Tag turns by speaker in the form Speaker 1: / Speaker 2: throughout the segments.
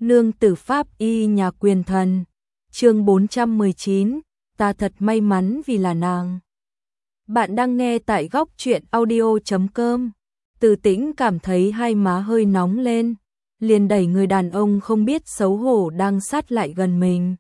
Speaker 1: Nương tử pháp y nhà quyền thần. Chương 419, ta thật may mắn vì là nàng. Bạn đang nghe tại góc truyện audio.com. Từ Tĩnh cảm thấy hai má hơi nóng lên, liền đẩy người đàn ông không biết xấu hổ đang sát lại gần mình.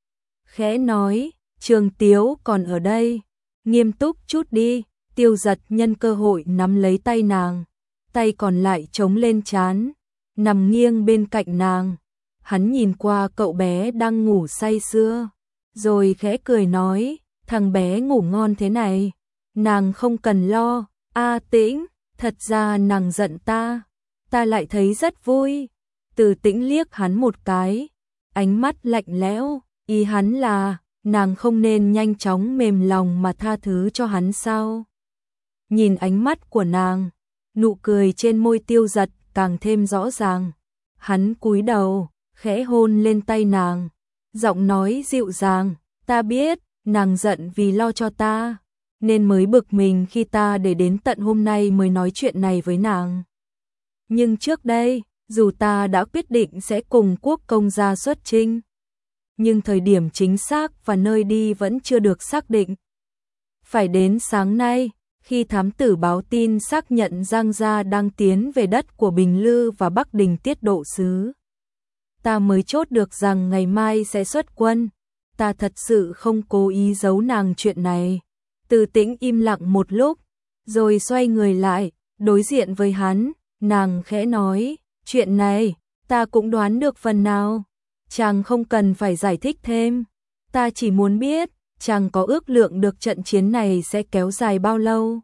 Speaker 1: Khẽ nói, Trường Tiếu còn ở đây, nghiêm túc chút đi. Tiêu Giật nhân cơ hội nắm lấy tay nàng, tay còn lại chống lên trán, nằm nghiêng bên cạnh nàng. Hắn nhìn qua cậu bé đang ngủ say sưa, rồi khẽ cười nói, thằng bé ngủ ngon thế này, nàng không cần lo. A Tĩnh, thật ra nàng giận ta lại thấy rất vui. Từ Tĩnh liếc hắn một cái, ánh mắt lạnh lẽo, ý hắn là nàng không nên nhanh chóng mềm lòng mà tha thứ cho hắn sao? Nhìn ánh mắt của nàng, nụ cười trên môi Tiêu Giật càng thêm rõ ràng. Hắn cúi đầu, khẽ hôn lên tay nàng, giọng nói dịu dàng, ta biết, nàng giận vì lo cho ta, nên mới bực mình khi ta để đến tận hôm nay mới nói chuyện này với nàng. Nhưng trước đây, dù ta đã quyết định sẽ cùng quốc công gia xuất chinh, nhưng thời điểm chính xác và nơi đi vẫn chưa được xác định. Phải đến sáng nay, khi thám tử báo tin xác nhận Giang gia đang tiến về đất của Bình Lư và Bắc Đình tiết độ sứ, ta mới chốt được rằng ngày mai sẽ xuất quân. Ta thật sự không cố ý giấu nàng chuyện này. Từ Tĩnh im lặng một lúc, rồi xoay người lại, đối diện với hắn, nàng khẽ nói, chuyện này, ta cũng đoán được phần nào. Chàng không cần phải giải thích thêm. Ta chỉ muốn biết, chàng có ước lượng được trận chiến này sẽ kéo dài bao lâu?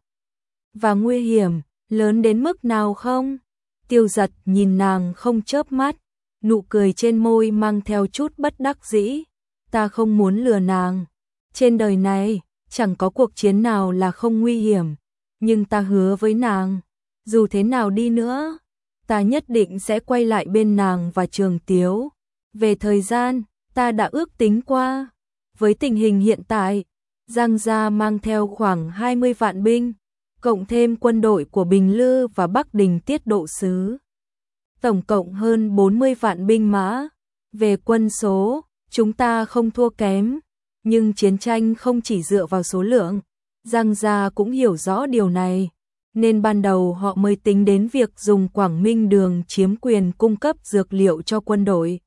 Speaker 1: Và nguy hiểm, lớn đến mức nào không? Tiêu Giật nhìn nàng không chớp mắt, nụ cười trên môi mang theo chút bất đắc dĩ. Ta không muốn lừa nàng. Trên đời này, chẳng có cuộc chiến nào là không nguy hiểm. Nhưng ta hứa với nàng, dù thế nào đi nữa, ta nhất định sẽ quay lại bên nàng và Trường Tiếu. Về thời gian, ta đã ước tính qua. Với tình hình hiện tại, Giang gia mang theo khoảng 20 vạn binh, cộng thêm quân đội của Bình Lư và Bắc Đình tiết độ sứ, tổng cộng hơn 40 vạn binh mã. Về quân số, chúng ta không thua kém, nhưng chiến tranh không chỉ dựa vào số lượng. Giang gia cũng hiểu rõ điều này, nên ban đầu họ mới tính đến việc dùng Quảng Minh Đường chiếm quyền cung cấp dược liệu cho quân đội.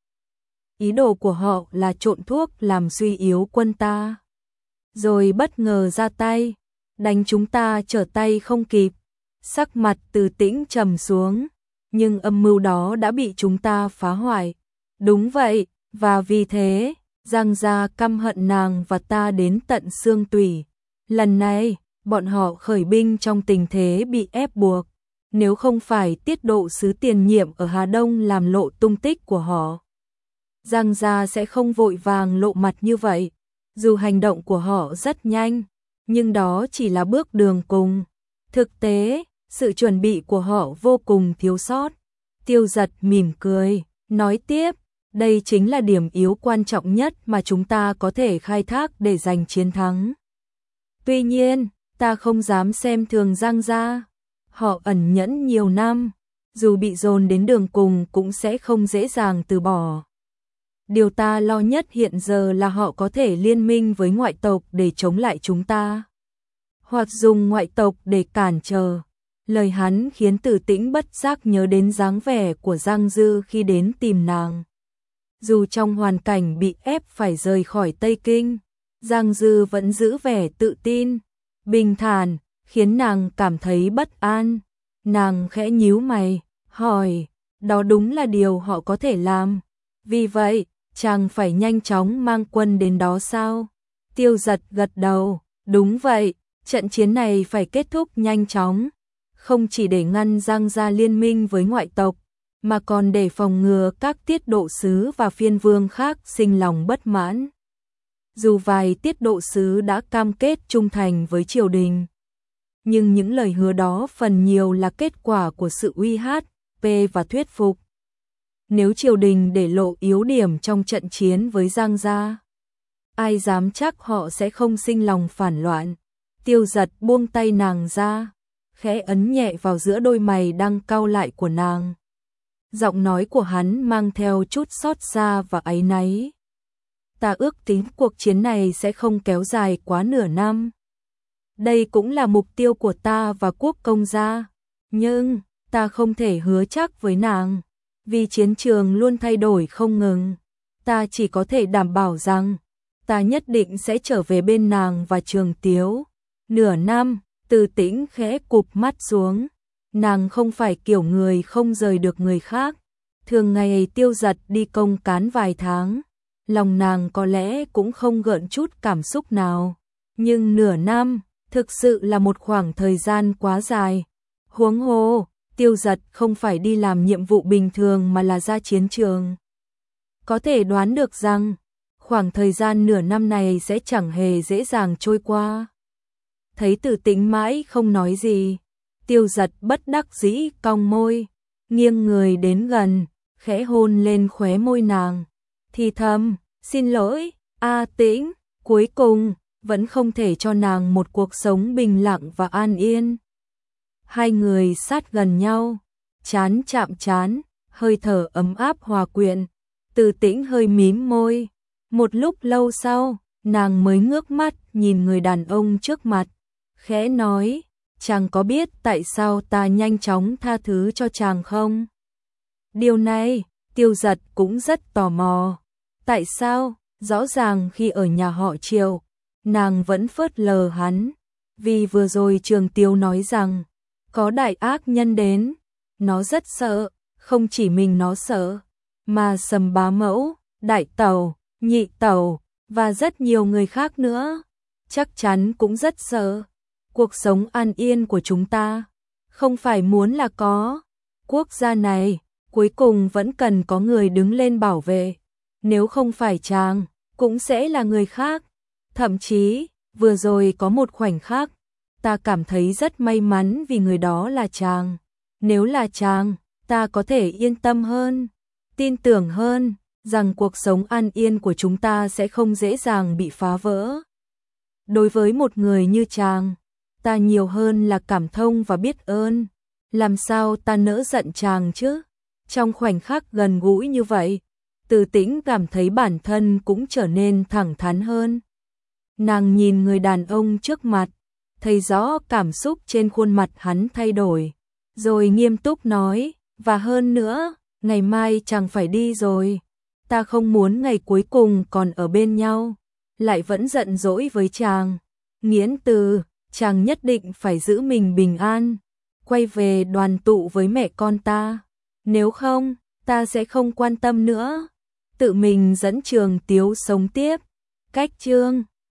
Speaker 1: Ý đồ của họ là trộn thuốc làm suy yếu quân ta, rồi bất ngờ ra tay, đánh chúng ta trở tay không kịp. Sắc mặt Từ Tĩnh trầm xuống, nhưng âm mưu đó đã bị chúng ta phá hoại. Đúng vậy, và vì thế, Giang gia căm hận nàng và ta đến tận xương tủy. Lần này, bọn họ khởi binh trong tình thế bị ép buộc. Nếu không phải tiết độ sứ tiền nhiệm ở Hà Đông làm lộ tung tích của họ, Giang gia sẽ không vội vàng lộ mặt như vậy. Dù hành động của họ rất nhanh, nhưng đó chỉ là bước đường cùng. Thực tế, sự chuẩn bị của họ vô cùng thiếu sót. Tiêu Giật mỉm cười, nói tiếp, đây chính là điểm yếu quan trọng nhất mà chúng ta có thể khai thác để giành chiến thắng. Tuy nhiên, ta không dám xem thường Giang gia. Họ ẩn nhẫn nhiều năm, dù bị dồn đến đường cùng cũng sẽ không dễ dàng từ bỏ. Điều ta lo nhất hiện giờ là họ có thể liên minh với ngoại tộc để chống lại chúng ta, hoặc dùng ngoại tộc để cản trở. Lời hắn khiến Từ Tĩnh bất giác nhớ đến dáng vẻ của Giang Dư khi đến tìm nàng. Dù trong hoàn cảnh bị ép phải rời khỏi Tây Kinh, Giang Dư vẫn giữ vẻ tự tin, bình thản, khiến nàng cảm thấy bất an. Nàng khẽ nhíu mày, hỏi, đó đúng là điều họ có thể làm. Vì vậy, chàng phải nhanh chóng mang quân đến đó sao? Tiêu Giật gật đầu, đúng vậy, trận chiến này phải kết thúc nhanh chóng, không chỉ để ngăn Giang gia liên minh với ngoại tộc, mà còn để phòng ngừa các tiết độ sứ và phiên vương khác sinh lòng bất mãn. Dù vài tiết độ sứ đã cam kết trung thành với triều đình, nhưng những lời hứa đó phần nhiều là kết quả của sự uy hiếp và thuyết phục. Nếu triều đình để lộ yếu điểm trong trận chiến với Giang gia, ai dám chắc họ sẽ không sinh lòng phản loạn. Tiêu Giật buông tay nàng ra, khẽ ấn nhẹ vào giữa đôi mày đang cau lại của nàng. Giọng nói của hắn mang theo chút xót xa và áy náy. Ta ước tính cuộc chiến này sẽ không kéo dài quá nửa năm. Đây cũng là mục tiêu của ta và quốc công gia. Nhưng, ta không thể hứa chắc với nàng. Vì chiến trường luôn thay đổi không ngừng. Ta chỉ có thể đảm bảo rằng, ta nhất định sẽ trở về bên nàng và Trường Tiếu. Nửa năm, Từ Tĩnh khẽ cụp mắt xuống. Nàng không phải kiểu người không rời được người khác. Thường ngày Tiêu Giật đi công cán vài tháng. Lòng nàng có lẽ cũng không gợn chút cảm xúc nào. Nhưng nửa năm, thực sự là một khoảng thời gian quá dài. Huống hồ, Tiêu Giật không phải đi làm nhiệm vụ bình thường mà là ra chiến trường. Có thể đoán được rằng, khoảng thời gian nửa năm này sẽ chẳng hề dễ dàng trôi qua. Thấy Từ Tĩnh mãi không nói gì, Tiêu Giật bất đắc dĩ cong môi, nghiêng người đến gần, khẽ hôn lên khóe môi nàng. Thì thầm, xin lỗi, A Tĩnh, cuối cùng, vẫn không thể cho nàng một cuộc sống bình lặng và an yên. Hai người sát gần nhau, trán chạm trán, hơi thở ấm áp hòa quyện. Từ Tĩnh hơi mím môi. Một lúc lâu sau, nàng mới ngước mắt nhìn người đàn ông trước mặt, khẽ nói, chàng có biết tại sao ta nhanh chóng tha thứ cho chàng không? Điều này, Tiêu Giật cũng rất tò mò. Tại sao, rõ ràng khi ở nhà họ Triệu, nàng vẫn phớt lờ hắn. Vì vừa rồi Trường Tiếu nói rằng, có đại ác nhân đến, nó rất sợ, không chỉ mình nó sợ, mà Sầm Bá Mẫu, Đại Tẩu, Nhị Tẩu, và rất nhiều người khác nữa, chắc chắn cũng rất sợ. Cuộc sống an yên của chúng ta, không phải muốn là có. Quốc gia này, cuối cùng vẫn cần có người đứng lên bảo vệ. Nếu không phải chàng, cũng sẽ là người khác. Thậm chí, vừa rồi có một khoảnh khắc, ta cảm thấy rất may mắn vì người đó là chàng. Nếu là chàng, ta có thể yên tâm hơn, tin tưởng hơn, rằng cuộc sống an yên của chúng ta sẽ không dễ dàng bị phá vỡ. Đối với một người như chàng, ta nhiều hơn là cảm thông và biết ơn. Làm sao ta nỡ giận chàng chứ? Trong khoảnh khắc gần gũi như vậy, Từ Tĩnh cảm thấy bản thân cũng trở nên thẳng thắn hơn. Nàng nhìn người đàn ông trước mặt, thấy rõ cảm xúc trên khuôn mặt hắn thay đổi, rồi nghiêm túc nói, và hơn nữa, ngày mai chàng phải đi rồi. Ta không muốn ngày cuối cùng còn ở bên nhau, lại vẫn giận dỗi với chàng. Nghiễn Từ, chàng nhất định phải giữ mình bình an, quay về đoàn tụ với mẹ con ta. Nếu không, ta sẽ không quan tâm nữa. Tự mình dẫn Trường Tiếu sống tiếp. Cách chương